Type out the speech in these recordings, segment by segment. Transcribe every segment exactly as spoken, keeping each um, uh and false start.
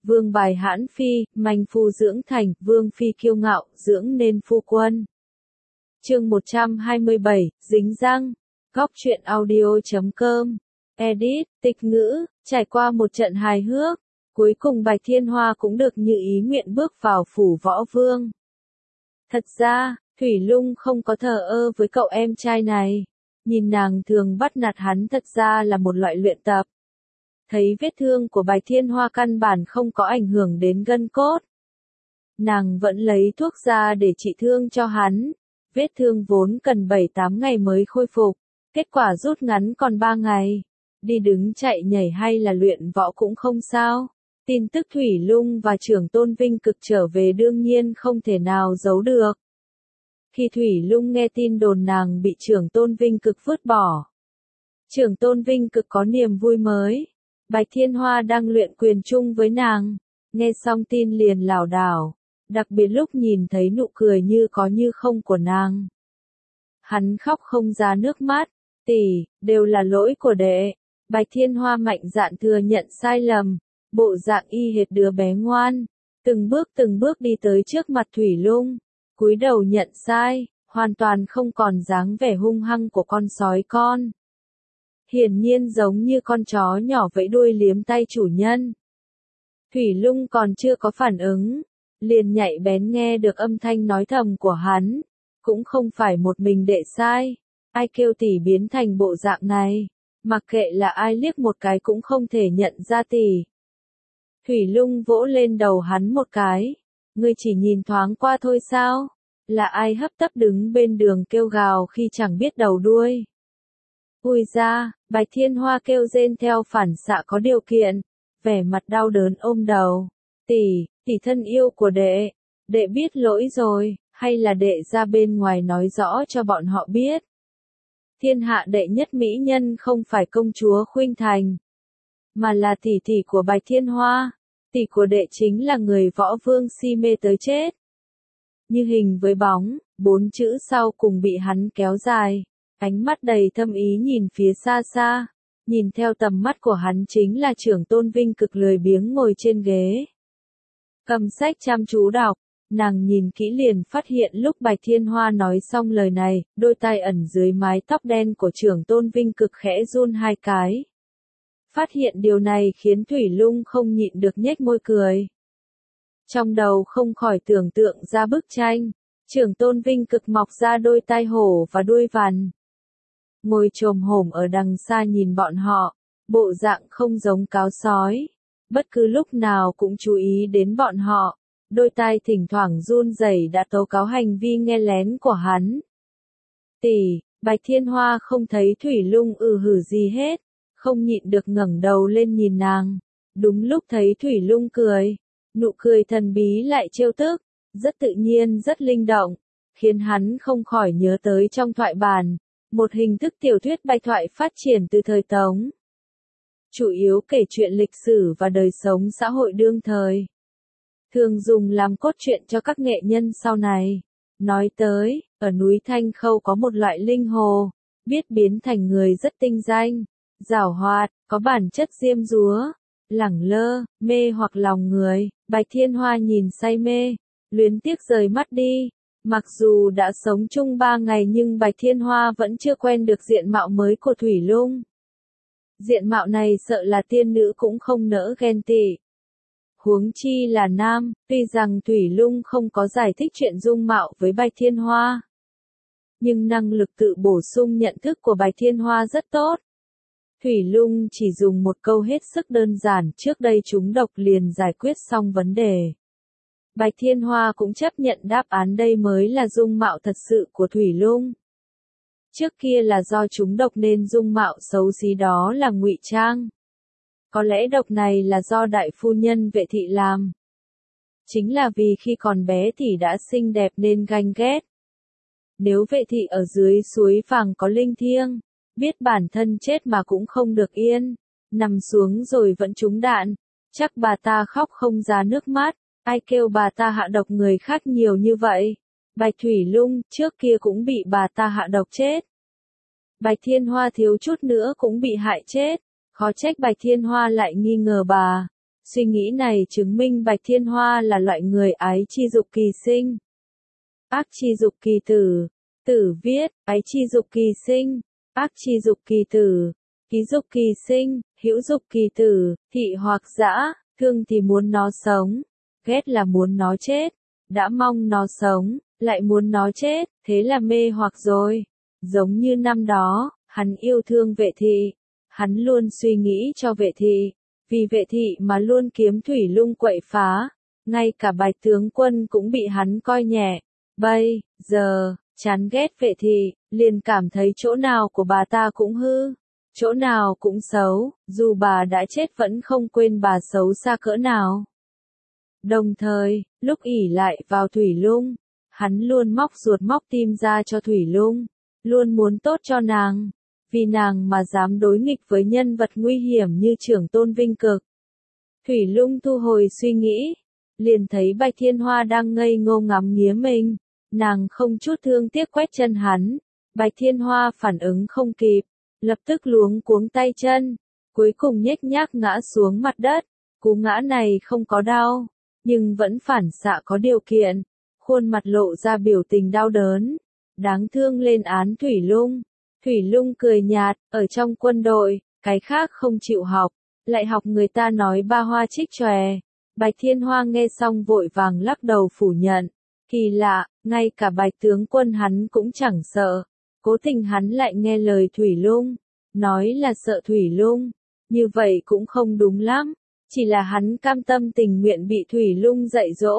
vương bài hãn phi, manh phu dưỡng thành, vương phi kiêu ngạo, dưỡng nên phu quân. Chương một trăm hai mươi bảy, dính răng. Góc truyện audio chấm com. Edit, tịch ngữ, trải qua một trận hài hước, cuối cùng Bạch Thiên Hoa cũng được như ý nguyện bước vào phủ võ vương. Thật ra, Thủy Lung không có thờ ơ với cậu em trai này. Nhìn nàng thường bắt nạt hắn thật ra là một loại luyện tập. Thấy vết thương của Bạch Thiên Hoa căn bản không có ảnh hưởng đến gân cốt. Nàng vẫn lấy thuốc ra để trị thương cho hắn. Vết thương vốn cần bảy tám ngày mới khôi phục. Kết quả rút ngắn còn ba ngày. Đi đứng chạy nhảy hay là luyện võ cũng không sao. Tin tức Thủy Lung và Trưởng Tôn Vinh Cực trở về đương nhiên không thể nào giấu được. Khi Thủy Lung nghe tin đồn nàng bị Trưởng Tôn Vinh Cực vứt bỏ. Trưởng Tôn Vinh Cực có niềm vui mới. Bạch Thiên Hoa đang luyện quyền chung với nàng. Nghe xong tin liền lảo đảo. Đặc biệt lúc nhìn thấy nụ cười như có như không của nàng. Hắn khóc không ra nước mắt. Tỷ, đều là lỗi của đệ. Bạch Thiên Hoa mạnh dạn thừa nhận sai lầm. Bộ dạng y hệt đứa bé ngoan. Từng bước từng bước đi tới trước mặt Thủy Lung. Cúi đầu nhận sai, hoàn toàn không còn dáng vẻ hung hăng của con sói con. Hiển nhiên giống như con chó nhỏ vẫy đuôi liếm tay chủ nhân. Thủy Lung còn chưa có phản ứng, liền nhạy bén nghe được âm thanh nói thầm của hắn. Cũng không phải một mình đệ sai, ai kêu tỷ biến thành bộ dạng này, mặc kệ là ai liếc một cái cũng không thể nhận ra tỷ. Thủy Lung vỗ lên đầu hắn một cái. Ngươi chỉ nhìn thoáng qua thôi sao? Là ai hấp tấp đứng bên đường kêu gào khi chẳng biết đầu đuôi? Ui ra, Bạch Thiên Hoa kêu rên theo phản xạ có điều kiện, vẻ mặt đau đớn ôm đầu. Tỷ, tỷ thân yêu của đệ, đệ biết lỗi rồi, hay là đệ ra bên ngoài nói rõ cho bọn họ biết. Thiên hạ đệ nhất mỹ nhân không phải công chúa Khuynh Thành, mà là tỷ tỷ của Bạch Thiên Hoa. Tỷ của đệ chính là người võ vương si mê tới chết. Như hình với bóng, bốn chữ sau cùng bị hắn kéo dài. Ánh mắt đầy thâm ý nhìn phía xa xa. Nhìn theo tầm mắt của hắn chính là Trưởng Tôn Vinh Cực lười biếng ngồi trên ghế. Cầm sách chăm chú đọc. Nàng nhìn kỹ liền phát hiện lúc Bạch Thiên Hoa nói xong lời này, đôi tai ẩn dưới mái tóc đen của Trưởng Tôn Vinh Cực khẽ run hai cái. Phát hiện điều này khiến Thủy Lung không nhịn được nhếch môi cười. Trong đầu không khỏi tưởng tượng ra bức tranh, Trưởng Tôn Vinh Cực mọc ra đôi tai hổ và đuôi vằn. Ngồi chồm hổm ở đằng xa nhìn bọn họ, bộ dạng không giống cáo sói. Bất cứ lúc nào cũng chú ý đến bọn họ, đôi tai thỉnh thoảng run rẩy đã tố cáo hành vi nghe lén của hắn. Tỷ, Bạch Thiên Hoa không thấy Thủy Lung ừ hử gì hết. Không nhịn được ngẩng đầu lên nhìn nàng. Đúng lúc thấy Thủy Lung cười. Nụ cười thần bí lại trêu tức. Rất tự nhiên rất linh động. Khiến hắn không khỏi nhớ tới trong thoại bản. Một hình thức tiểu thuyết bạch thoại phát triển từ thời Tống. Chủ yếu kể chuyện lịch sử và đời sống xã hội đương thời. Thường dùng làm cốt truyện cho các nghệ nhân sau này. Nói tới, ở núi Thanh Khâu có một loại linh hồ. Biết biến thành người rất tinh danh. Giảo hoạt, có bản chất diêm dúa, lẳng lơ, mê hoặc lòng người. Bạch Thiên Hoa nhìn say mê, luyến tiếc rời mắt đi. Mặc dù đã sống chung ba ngày nhưng Bạch Thiên Hoa vẫn chưa quen được diện mạo mới của Thủy Lung. Diện mạo này sợ là tiên nữ cũng không nỡ ghen tị. Huống chi là nam, tuy rằng Thủy Lung không có giải thích chuyện dung mạo với Bạch Thiên Hoa. Nhưng năng lực tự bổ sung nhận thức của Bạch Thiên Hoa rất tốt. Thủy Lung chỉ dùng một câu hết sức đơn giản trước đây trúng độc liền giải quyết xong vấn đề. Bạch Thiên Hoa cũng chấp nhận đáp án đây mới là dung mạo thật sự của Thủy Lung. Trước kia là do trúng độc nên dung mạo xấu xí đó là ngụy trang. Có lẽ độc này là do đại phu nhân Vệ Thị làm. Chính là vì khi còn bé thì đã xinh đẹp nên ganh ghét. Nếu Vệ Thị ở dưới suối vàng có linh thiêng, biết bản thân chết mà cũng không được yên, nằm xuống rồi vẫn trúng đạn, chắc bà ta khóc không ra nước mắt, ai kêu bà ta hạ độc người khác nhiều như vậy. Bạch Thủy Lung trước kia cũng bị bà ta hạ độc chết. Bạch Thiên Hoa thiếu chút nữa cũng bị hại chết, khó trách Bạch Thiên Hoa lại nghi ngờ bà. Suy nghĩ này chứng minh Bạch Thiên Hoa là loại người ái chi dục kỳ sinh. Ác chi dục kỳ tử. Tử viết, ái chi dục kỳ sinh, ác chi dục kỳ tử, ký dục kỳ sinh, hữu dục kỳ tử, thị hoặc dã, thương thì muốn nó sống, ghét là muốn nó chết, đã mong nó sống, lại muốn nó chết, thế là mê hoặc rồi. Giống như năm đó, hắn yêu thương Vệ thị, hắn luôn suy nghĩ cho Vệ thị, vì Vệ thị mà luôn kiếm thủy lung quậy phá, ngay cả Bạch tướng quân cũng bị hắn coi nhẹ. Bây giờ, chán ghét Vệ thị, liền cảm thấy chỗ nào của bà ta cũng hư, chỗ nào cũng xấu, dù bà đã chết vẫn không quên bà xấu xa cỡ nào. Đồng thời, lúc ỷ lại vào Thủy Lung, hắn luôn móc ruột móc tim ra cho Thủy Lung, luôn muốn tốt cho nàng, vì nàng mà dám đối nghịch với nhân vật nguy hiểm như Trưởng Tôn Vinh Cực. Thủy Lung thu hồi suy nghĩ, liền thấy Bạch Thiên Hoa đang ngây ngô ngắm nghía mình, nàng không chút thương tiếc quét chân hắn, Bạch Thiên Hoa phản ứng không kịp, lập tức luống cuống tay chân, cuối cùng nhếch nhác ngã xuống mặt đất, cú ngã này không có đau, nhưng vẫn phản xạ có điều kiện, khuôn mặt lộ ra biểu tình đau đớn, đáng thương lên án Thủy Lung. Thủy Lung cười nhạt, ở trong quân đội, cái khác không chịu học, lại học người ta nói ba hoa trích chòe. Bạch Thiên Hoa nghe xong vội vàng lắc đầu phủ nhận, kỳ lạ, ngay cả Bạch tướng quân hắn cũng chẳng sợ, cố tình hắn lại nghe lời Thủy Lung, nói là sợ Thủy Lung, như vậy cũng không đúng lắm, chỉ là hắn cam tâm tình nguyện bị Thủy Lung dạy dỗ.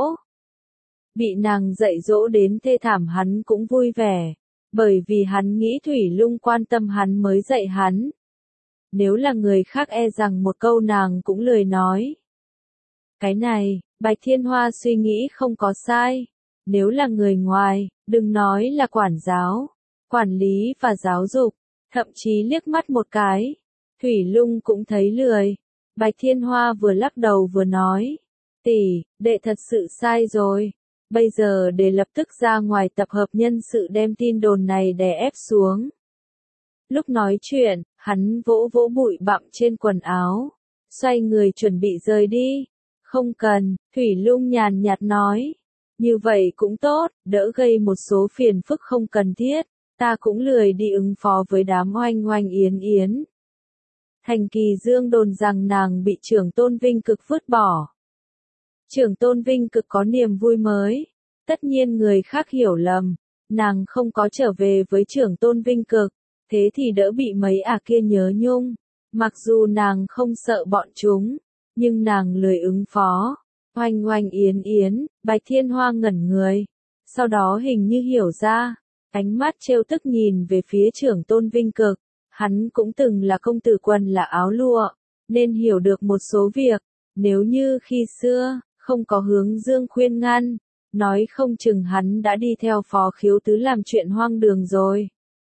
Bị nàng dạy dỗ đến thê thảm hắn cũng vui vẻ, bởi vì hắn nghĩ Thủy Lung quan tâm hắn mới dạy hắn. Nếu là người khác e rằng một câu nàng cũng lười nói. Cái này, Bạch Thiên Hoa suy nghĩ không có sai. Nếu là người ngoài, đừng nói là quản giáo, quản lý và giáo dục, thậm chí liếc mắt một cái, Thủy Lung cũng thấy lười. Bạch Thiên Hoa vừa lắc đầu vừa nói, tỷ, đệ thật sự sai rồi. Bây giờ để lập tức ra ngoài tập hợp nhân sự đem tin đồn này đè ép xuống. Lúc nói chuyện, hắn vỗ vỗ bụi bặm trên quần áo, xoay người chuẩn bị rời đi. Không cần, Thủy Lung nhàn nhạt nói. Như vậy cũng tốt, đỡ gây một số phiền phức không cần thiết, ta cũng lười đi ứng phó với đám oanh oanh yến yến. Thành Kỳ Dương đồn rằng nàng bị Trưởng Tôn Vinh Cực vứt bỏ. Trưởng Tôn Vinh Cực có niềm vui mới, tất nhiên người khác hiểu lầm, nàng không có trở về với Trưởng Tôn Vinh Cực, thế thì đỡ bị mấy ả kia nhớ nhung, mặc dù nàng không sợ bọn chúng, nhưng nàng lười ứng phó. Oanh oanh yến yến, Bạch Thiên Hoa ngẩn người, sau đó hình như hiểu ra, ánh mắt trêu tức nhìn về phía Trưởng Tôn Vinh Cực, hắn cũng từng là công tử quần là áo lụa, nên hiểu được một số việc, nếu như khi xưa, không có Hướng Dương khuyên ngăn, nói không chừng hắn đã đi theo Phó Khiếu Tứ làm chuyện hoang đường rồi.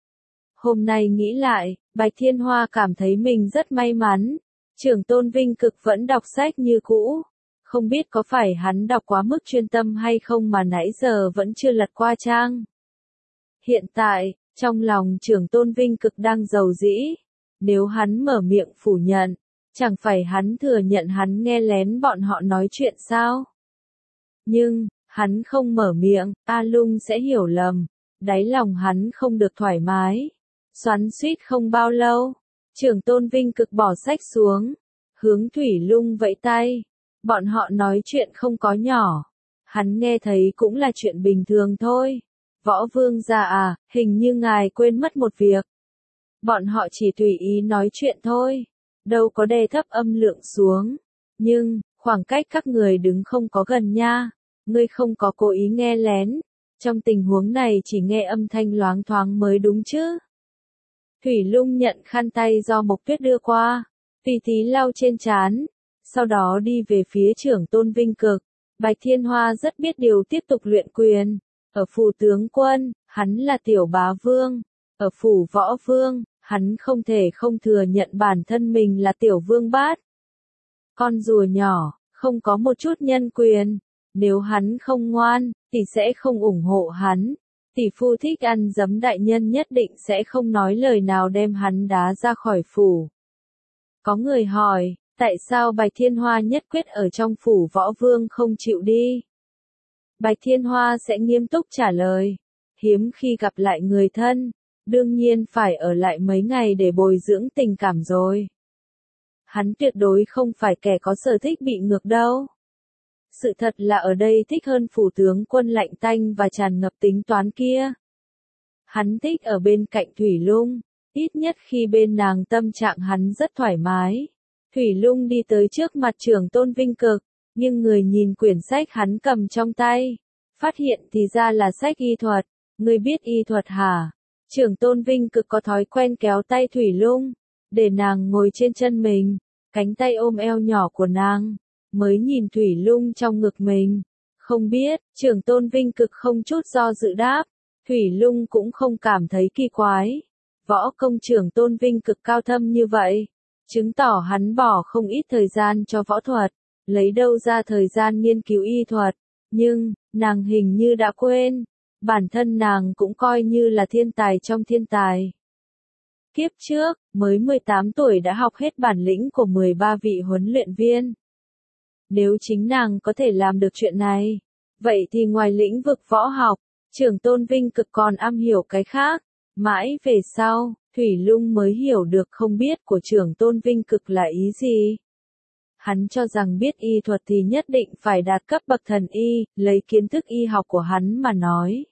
Hôm nay nghĩ lại, Bạch Thiên Hoa cảm thấy mình rất may mắn, Trưởng Tôn Vinh Cực vẫn đọc sách như cũ. Không biết có phải hắn đọc quá mức chuyên tâm hay không mà nãy giờ vẫn chưa lật qua trang. Hiện tại, trong lòng Trưởng Tôn Vinh Cực đang giàu dĩ. Nếu hắn mở miệng phủ nhận, chẳng phải hắn thừa nhận hắn nghe lén bọn họ nói chuyện sao? Nhưng, hắn không mở miệng, A Lung sẽ hiểu lầm. Đáy lòng hắn không được thoải mái. Xoắn xuýt không bao lâu, Trưởng Tôn Vinh Cực bỏ sách xuống, hướng Thủy Lung vẫy tay. Bọn họ nói chuyện không có nhỏ. Hắn nghe thấy cũng là chuyện bình thường thôi. Võ Vương gia à, hình như ngài quên mất một việc. Bọn họ chỉ tùy ý nói chuyện thôi. Đâu có đè thấp âm lượng xuống. Nhưng, khoảng cách các người đứng không có gần nha. Ngươi không có cố ý nghe lén. Trong tình huống này chỉ nghe âm thanh loáng thoáng mới đúng chứ. Thủy Lung nhận khăn tay do Mộc Tuyết đưa qua. Tùy tí lau trên trán. Sau đó đi về phía Trưởng Tôn Vinh Cực. Bạch Thiên Hoa rất biết điều tiếp tục luyện quyền. Ở phủ tướng quân, hắn là tiểu bá vương. Ở phủ võ vương, hắn không thể không thừa nhận bản thân mình là tiểu vương bát. Con rùa nhỏ, không có một chút nhân quyền. Nếu hắn không ngoan, thì sẽ không ủng hộ hắn. Tỷ phu thích ăn giấm đại nhân nhất định sẽ không nói lời nào đem hắn đá ra khỏi phủ. Có người hỏi, Tại sao Bạch Thiên Hoa nhất quyết ở trong phủ võ vương không chịu đi? Bạch Thiên Hoa sẽ nghiêm túc trả lời. Hiếm khi gặp lại người thân, đương nhiên phải ở lại mấy ngày để bồi dưỡng tình cảm rồi. Hắn tuyệt đối không phải kẻ có sở thích bị ngược đâu. Sự thật là ở đây thích hơn phủ tướng quân lạnh tanh và tràn ngập tính toán kia. Hắn thích ở bên cạnh Thủy Lung, ít nhất khi bên nàng tâm trạng hắn rất thoải mái. Thủy Lung đi tới trước mặt Trưởng Tôn Vinh Cực, nhưng người nhìn quyển sách hắn cầm trong tay, phát hiện thì ra là sách y thuật. Ngươi biết y thuật hả? Trưởng Tôn Vinh Cực có thói quen kéo tay Thủy Lung, để nàng ngồi trên chân mình, cánh tay ôm eo nhỏ của nàng, mới nhìn Thủy Lung trong ngực mình. Không biết, Trưởng Tôn Vinh Cực không chút do dự đáp, Thủy Lung cũng không cảm thấy kỳ quái. Võ công Trưởng Tôn Vinh Cực cao thâm như vậy, chứng tỏ hắn bỏ không ít thời gian cho võ thuật, lấy đâu ra thời gian nghiên cứu y thuật. Nhưng, nàng hình như đã quên, bản thân nàng cũng coi như là thiên tài trong thiên tài. Kiếp trước, mới mười tám tuổi đã học hết bản lĩnh của mười ba vị huấn luyện viên. Nếu chính nàng có thể làm được chuyện này, vậy thì ngoài lĩnh vực võ học, Trưởng Tôn Vinh Cực còn am hiểu cái khác. Mãi về sau, Thủy Lung mới hiểu được không biết của Trưởng Tôn Vinh Cực là ý gì. Hắn cho rằng biết y thuật thì nhất định phải đạt cấp bậc thần y, lấy kiến thức y học của hắn mà nói.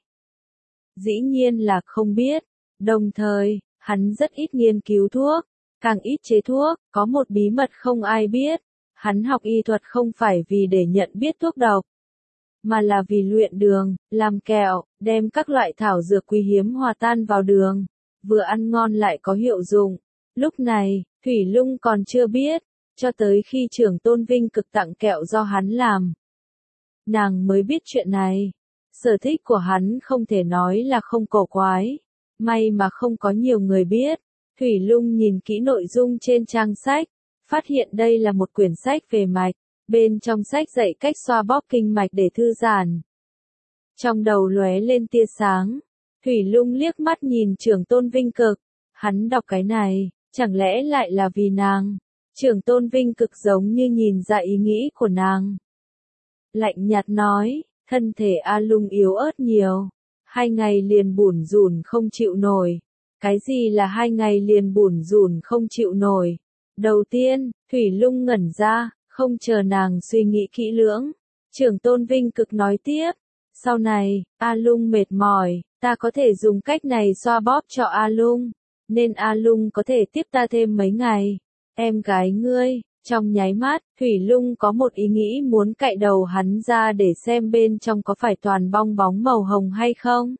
Dĩ nhiên là không biết. Đồng thời, hắn rất ít nghiên cứu thuốc, càng ít chế thuốc. Có một bí mật không ai biết. Hắn học y thuật không phải vì để nhận biết thuốc độc, mà là vì luyện đường, làm kẹo, đem các loại thảo dược quý hiếm hòa tan vào đường, vừa ăn ngon lại có hiệu dụng. Lúc này, Thủy Lung còn chưa biết, cho tới khi Trưởng Tôn Vinh Cực tặng kẹo do hắn làm, nàng mới biết chuyện này. Sở thích của hắn không thể nói là không cổ quái, may mà không có nhiều người biết. Thủy Lung nhìn kỹ nội dung trên trang sách, phát hiện đây là một quyển sách về mạch. Bên trong sách dạy cách xoa bóp kinh mạch để thư giãn. Trong đầu lóe lên tia sáng, Thủy Lung liếc mắt nhìn Trưởng Tôn Vinh Cực. Hắn đọc cái này, chẳng lẽ lại là vì nàng? Trưởng Tôn Vinh Cực giống như nhìn ra ý nghĩ của nàng. Lạnh nhạt nói, thân thể A Lung yếu ớt nhiều. Hai ngày liền bủn rủn không chịu nổi. Cái gì là hai ngày liền bủn rủn không chịu nổi? Đầu tiên, Thủy Lung ngẩn ra. Không chờ nàng suy nghĩ kỹ lưỡng, Trưởng Tôn Vinh Cực nói tiếp, sau này, A Lung mệt mỏi, ta có thể dùng cách này xoa bóp cho A Lung, nên A Lung có thể tiếp ta thêm mấy ngày. Em gái ngươi, trong nháy mắt, Thủy Lung có một ý nghĩ muốn cạy đầu hắn ra để xem bên trong có phải toàn bong bóng màu hồng hay không.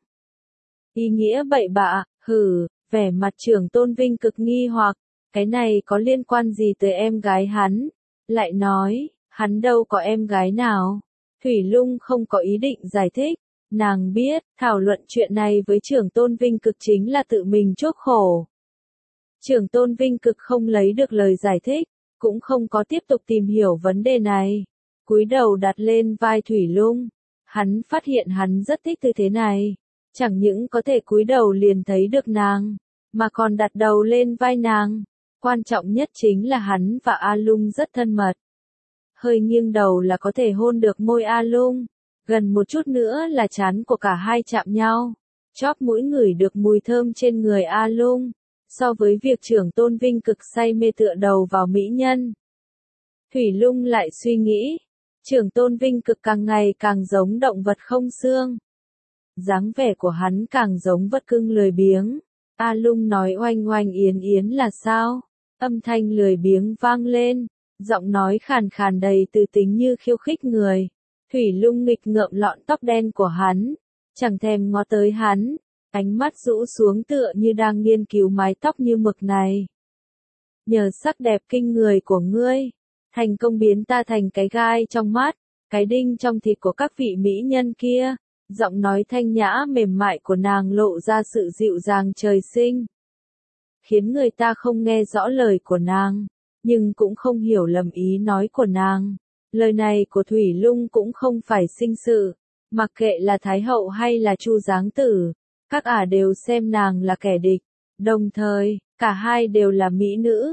Ý nghĩa bậy bạ, hừ, vẻ mặt Trưởng Tôn Vinh Cực nghi hoặc, cái này có liên quan gì tới em gái hắn? Lại nói, hắn đâu có em gái nào. Thủy Lung không có ý định giải thích. Nàng biết, thảo luận chuyện này với Trưởng Tôn Vinh Cực chính là tự mình chuốc khổ. Trưởng Tôn Vinh Cực không lấy được lời giải thích, cũng không có tiếp tục tìm hiểu vấn đề này. Cúi đầu đặt lên vai Thủy Lung. Hắn phát hiện hắn rất thích tư thế này. Chẳng những có thể cúi đầu liền thấy được nàng, mà còn đặt đầu lên vai nàng. Quan trọng nhất chính là hắn và A Lung rất thân mật. Hơi nghiêng đầu là có thể hôn được môi A Lung. Gần một chút nữa là trán của cả hai chạm nhau. Chóp mũi ngửi được mùi thơm trên người A Lung. So với việc Trưởng Tôn Vinh Cực say mê tựa đầu vào mỹ nhân, Thủy Lung lại suy nghĩ. Trưởng Tôn Vinh Cực càng ngày càng giống động vật không xương. Dáng vẻ của hắn càng giống vật cưng lười biếng. A Lung nói oanh oanh yến yến là sao? Âm thanh lười biếng vang lên, giọng nói khàn khàn đầy từ tính như khiêu khích người. Thủy Lung nghịch ngợm lọn tóc đen của hắn, chẳng thèm ngó tới hắn, ánh mắt rũ xuống tựa như đang nghiên cứu mái tóc như mực này. Nhờ sắc đẹp kinh người của ngươi, thành công biến ta thành cái gai trong mắt, cái đinh trong thịt của các vị mỹ nhân kia. Giọng nói thanh nhã mềm mại của nàng lộ ra sự dịu dàng trời sinh, khiến người ta không nghe rõ lời của nàng, nhưng cũng không hiểu lầm ý nói của nàng. Lời này của Thủy Lung cũng không phải sinh sự, mặc kệ là Thái Hậu hay là Chu Giáng Tử, các ả đều xem nàng là kẻ địch. Đồng thời, cả hai đều là mỹ nữ.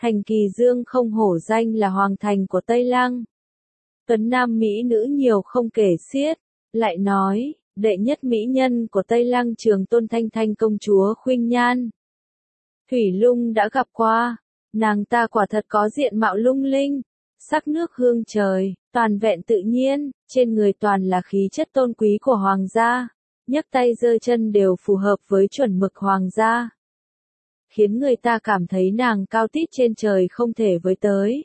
Thành Kỳ Dương không hổ danh là hoàng thành của Tây Lăng. Tuấn nam mỹ nữ nhiều không kể xiết, lại nói, đệ nhất mỹ nhân của Tây Lăng Trường Tôn Thanh Thanh công chúa Khuynh Nhan. Thủy Lung đã gặp qua, nàng ta quả thật có diện mạo lung linh, sắc nước hương trời, toàn vẹn tự nhiên, trên người toàn là khí chất tôn quý của hoàng gia, nhấc tay giơ chân đều phù hợp với chuẩn mực hoàng gia, khiến người ta cảm thấy nàng cao tít trên trời không thể với tới.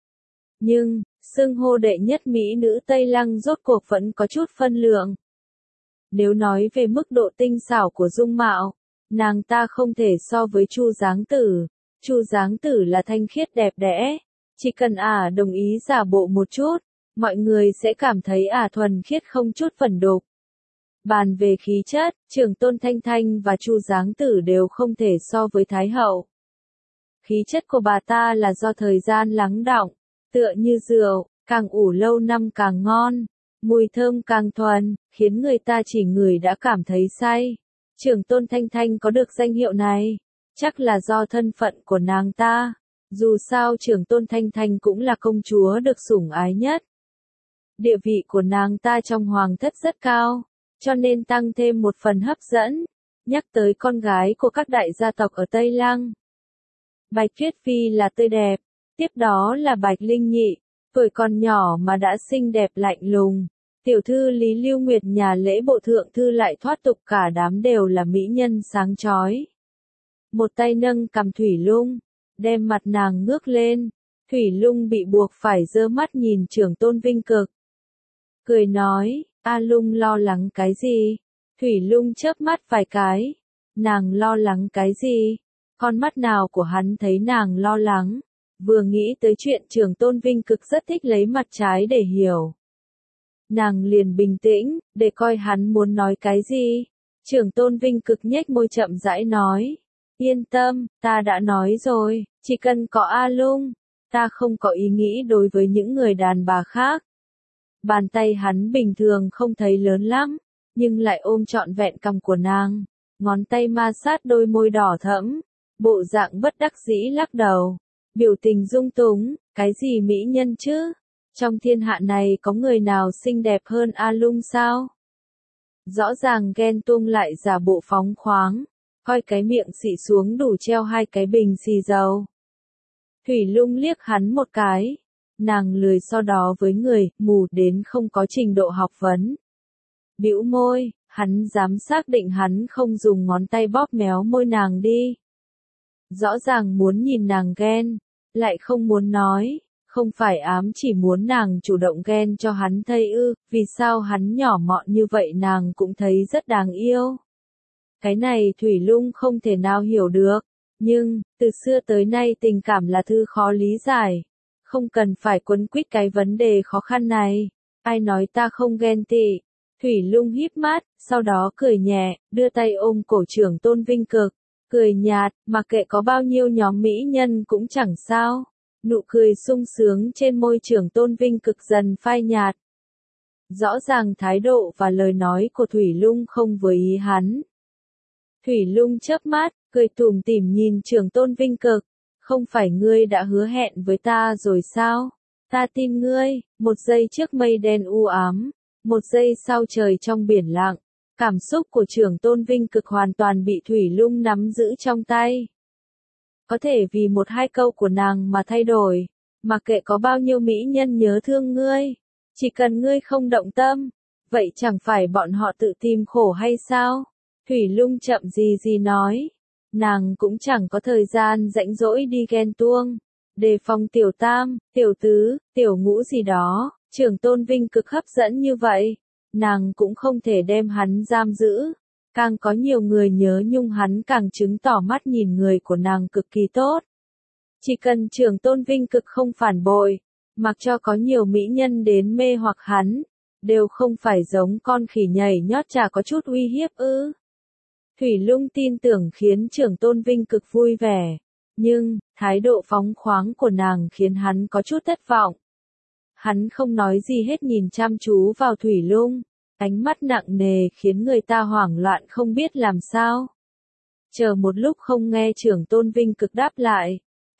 Nhưng, xưng hô đệ nhất mỹ nữ Tây Lăng rốt cuộc vẫn có chút phân lượng. Nếu nói về mức độ tinh xảo của dung mạo, nàng ta không thể so với Chu Giáng Tử. Chu Giáng Tử là thanh khiết đẹp đẽ, chỉ cần ả à đồng ý giả bộ một chút, mọi người sẽ cảm thấy ả à thuần khiết không chút phần đục. Bàn về khí chất, Trường Tôn Thanh Thanh và Chu Giáng Tử đều không thể so với Thái Hậu. Khí chất của bà ta là do thời gian lắng đọng, tựa như rượu, càng ủ lâu năm càng ngon, mùi thơm càng thuần, khiến người ta chỉ ngửi đã cảm thấy say. Trường Tôn Thanh Thanh có được danh hiệu này, chắc là do thân phận của nàng ta. Dù sao Trường Tôn Thanh Thanh cũng là công chúa được sủng ái nhất. Địa vị của nàng ta trong hoàng thất rất cao, cho nên tăng thêm một phần hấp dẫn. Nhắc tới con gái của các đại gia tộc ở Tây Lăng, Bạch Tuyết Phi là tươi đẹp, tiếp đó là Bạch Linh Nhị, tuổi còn nhỏ mà đã xinh đẹp lạnh lùng. Tiểu thư Lý Lưu Nguyệt nhà lễ bộ thượng thư lại thoát tục, cả đám đều là mỹ nhân sáng chói. Một tay nâng cầm Thủy Lung, đem mặt nàng ngước lên, Thủy Lung bị buộc phải giơ mắt nhìn Trường Tôn Vinh Cực. Cười nói, A Lung lo lắng cái gì? Thủy Lung chớp mắt vài cái, nàng lo lắng cái gì? Con mắt nào của hắn thấy nàng lo lắng, vừa nghĩ tới chuyện Trường Tôn Vinh Cực rất thích lấy mặt trái để hiểu. Nàng liền bình tĩnh, để coi hắn muốn nói cái gì. Trường Tôn Vinh Cực nhếch môi chậm rãi nói, yên tâm, ta đã nói rồi, chỉ cần có A Lung, ta không có ý nghĩ đối với những người đàn bà khác. Bàn tay hắn bình thường không thấy lớn lắm, nhưng lại ôm trọn vẹn cằm của nàng, ngón tay ma sát đôi môi đỏ thẫm, bộ dạng bất đắc dĩ lắc đầu, biểu tình dung túng, cái gì mỹ nhân chứ? Trong thiên hạ này có người nào xinh đẹp hơn A Lung sao? Rõ ràng ghen tuông lại giả bộ phóng khoáng, coi cái miệng xị xuống đủ treo hai cái bình xì dầu. Thủy Lung liếc hắn một cái, nàng lười so đó với người mù đến không có trình độ học vấn. Bĩu môi, hắn dám xác định hắn không dùng ngón tay bóp méo môi nàng đi. Rõ ràng muốn nhìn nàng ghen, lại không muốn nói. Không phải ám chỉ muốn nàng chủ động ghen cho hắn thấy ư, vì sao hắn nhỏ mọn như vậy nàng cũng thấy rất đáng yêu. Cái này Thủy Lung không thể nào hiểu được, nhưng, từ xưa tới nay tình cảm là thứ khó lý giải. Không cần phải quấn quýt cái vấn đề khó khăn này. Ai nói ta không ghen tị? Thủy Lung híp mắt, sau đó cười nhẹ, đưa tay ôm cổ Trường Tôn Vinh Cực. Cười nhạt, mặc kệ có bao nhiêu nhóm mỹ nhân cũng chẳng sao. Nụ cười sung sướng trên môi Trường Tôn Vinh Cực dần phai nhạt. Rõ ràng thái độ và lời nói của Thủy Lung không vừa ý hắn. Thủy Lung chớp mắt, cười tủm tỉm nhìn Trường Tôn Vinh Cực. Không phải ngươi đã hứa hẹn với ta rồi sao? Ta tin ngươi. Một giây trước mây đen u ám, một giây sau trời trong biển lặng. Cảm xúc của Trường Tôn Vinh Cực hoàn toàn bị Thủy Lung nắm giữ trong tay. Có thể vì một hai câu của nàng mà thay đổi, mặc kệ có bao nhiêu mỹ nhân nhớ thương ngươi, chỉ cần ngươi không động tâm, vậy chẳng phải bọn họ tự tìm khổ hay sao? Thủy Lung chậm gì gì nói, nàng cũng chẳng có thời gian rãnh rỗi đi ghen tuông, đề phòng tiểu tam, tiểu tứ, tiểu ngũ gì đó, Trường Tôn Vinh Cực hấp dẫn như vậy, nàng cũng không thể đem hắn giam giữ. Càng có nhiều người nhớ nhung hắn càng chứng tỏ mắt nhìn người của nàng cực kỳ tốt. Chỉ cần Trường Tôn Vinh Cực không phản bội, mặc cho có nhiều mỹ nhân đến mê hoặc hắn, đều không phải giống con khỉ nhảy nhót chả có chút uy hiếp ư. Thủy Lung tin tưởng khiến Trường Tôn Vinh Cực vui vẻ, nhưng, thái độ phóng khoáng của nàng khiến hắn có chút thất vọng. Hắn không nói gì hết nhìn chăm chú vào Thủy Lung. Ánh mắt nặng nề khiến người ta hoảng loạn không biết làm sao. Chờ một lúc không nghe Trường Tôn Vinh Cực đáp lại,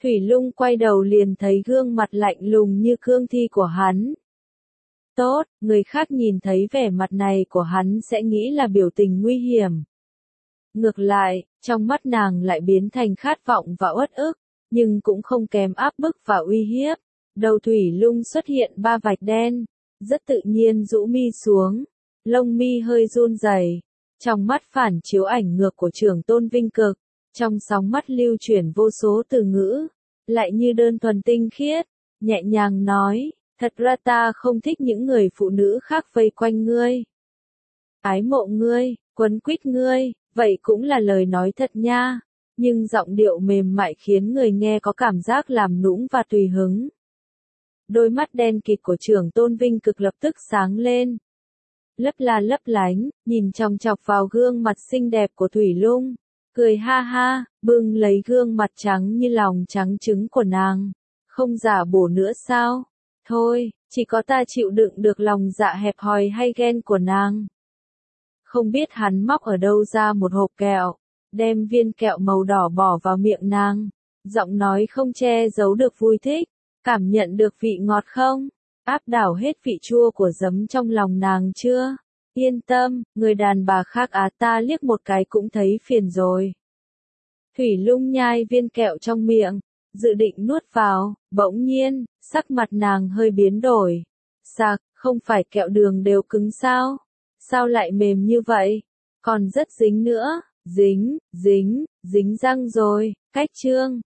Thủy Lung quay đầu liền thấy gương mặt lạnh lùng như cương thi của hắn. Tốt, người khác nhìn thấy vẻ mặt này của hắn sẽ nghĩ là biểu tình nguy hiểm. Ngược lại, trong mắt nàng lại biến thành khát vọng và uất ức, nhưng cũng không kém áp bức và uy hiếp. Đầu Thủy Lung xuất hiện ba vạch đen, rất tự nhiên rũ mi xuống, lông mi hơi run rẩy. Trong mắt phản chiếu ảnh ngược của Trưởng Tôn Vinh Cực, trong sóng mắt lưu chuyển vô số từ ngữ, lại như đơn thuần tinh khiết, nhẹ nhàng nói, thật ra ta không thích những người phụ nữ khác vây quanh ngươi. Ái mộ ngươi, quấn quýt ngươi, vậy cũng là lời nói thật nha, nhưng giọng điệu mềm mại khiến người nghe có cảm giác làm nũng và tùy hứng. Đôi mắt đen kịt của Trưởng Tôn Vinh Cực lập tức sáng lên, lấp la lấp lánh, nhìn chòng chọc vào gương mặt xinh đẹp của Thủy Lung, cười ha ha, bưng lấy gương mặt trắng như lòng trắng trứng của nàng. Không giả bổ nữa sao? Thôi, chỉ có ta chịu đựng được lòng dạ hẹp hòi hay ghen của nàng. Không biết hắn móc ở đâu ra một hộp kẹo, đem viên kẹo màu đỏ bỏ vào miệng nàng. Giọng nói không che giấu được vui thích, cảm nhận được vị ngọt không? Áp đảo hết vị chua của giấm trong lòng nàng chưa? Yên tâm, người đàn bà khác á ta liếc một cái cũng thấy phiền rồi. Thủy Lung nhai viên kẹo trong miệng, dự định nuốt vào, bỗng nhiên, sắc mặt nàng hơi biến đổi. Sạc, không phải kẹo đường đều cứng sao? Sao lại mềm như vậy? Còn rất dính nữa, dính, dính, dính răng rồi, cách chương.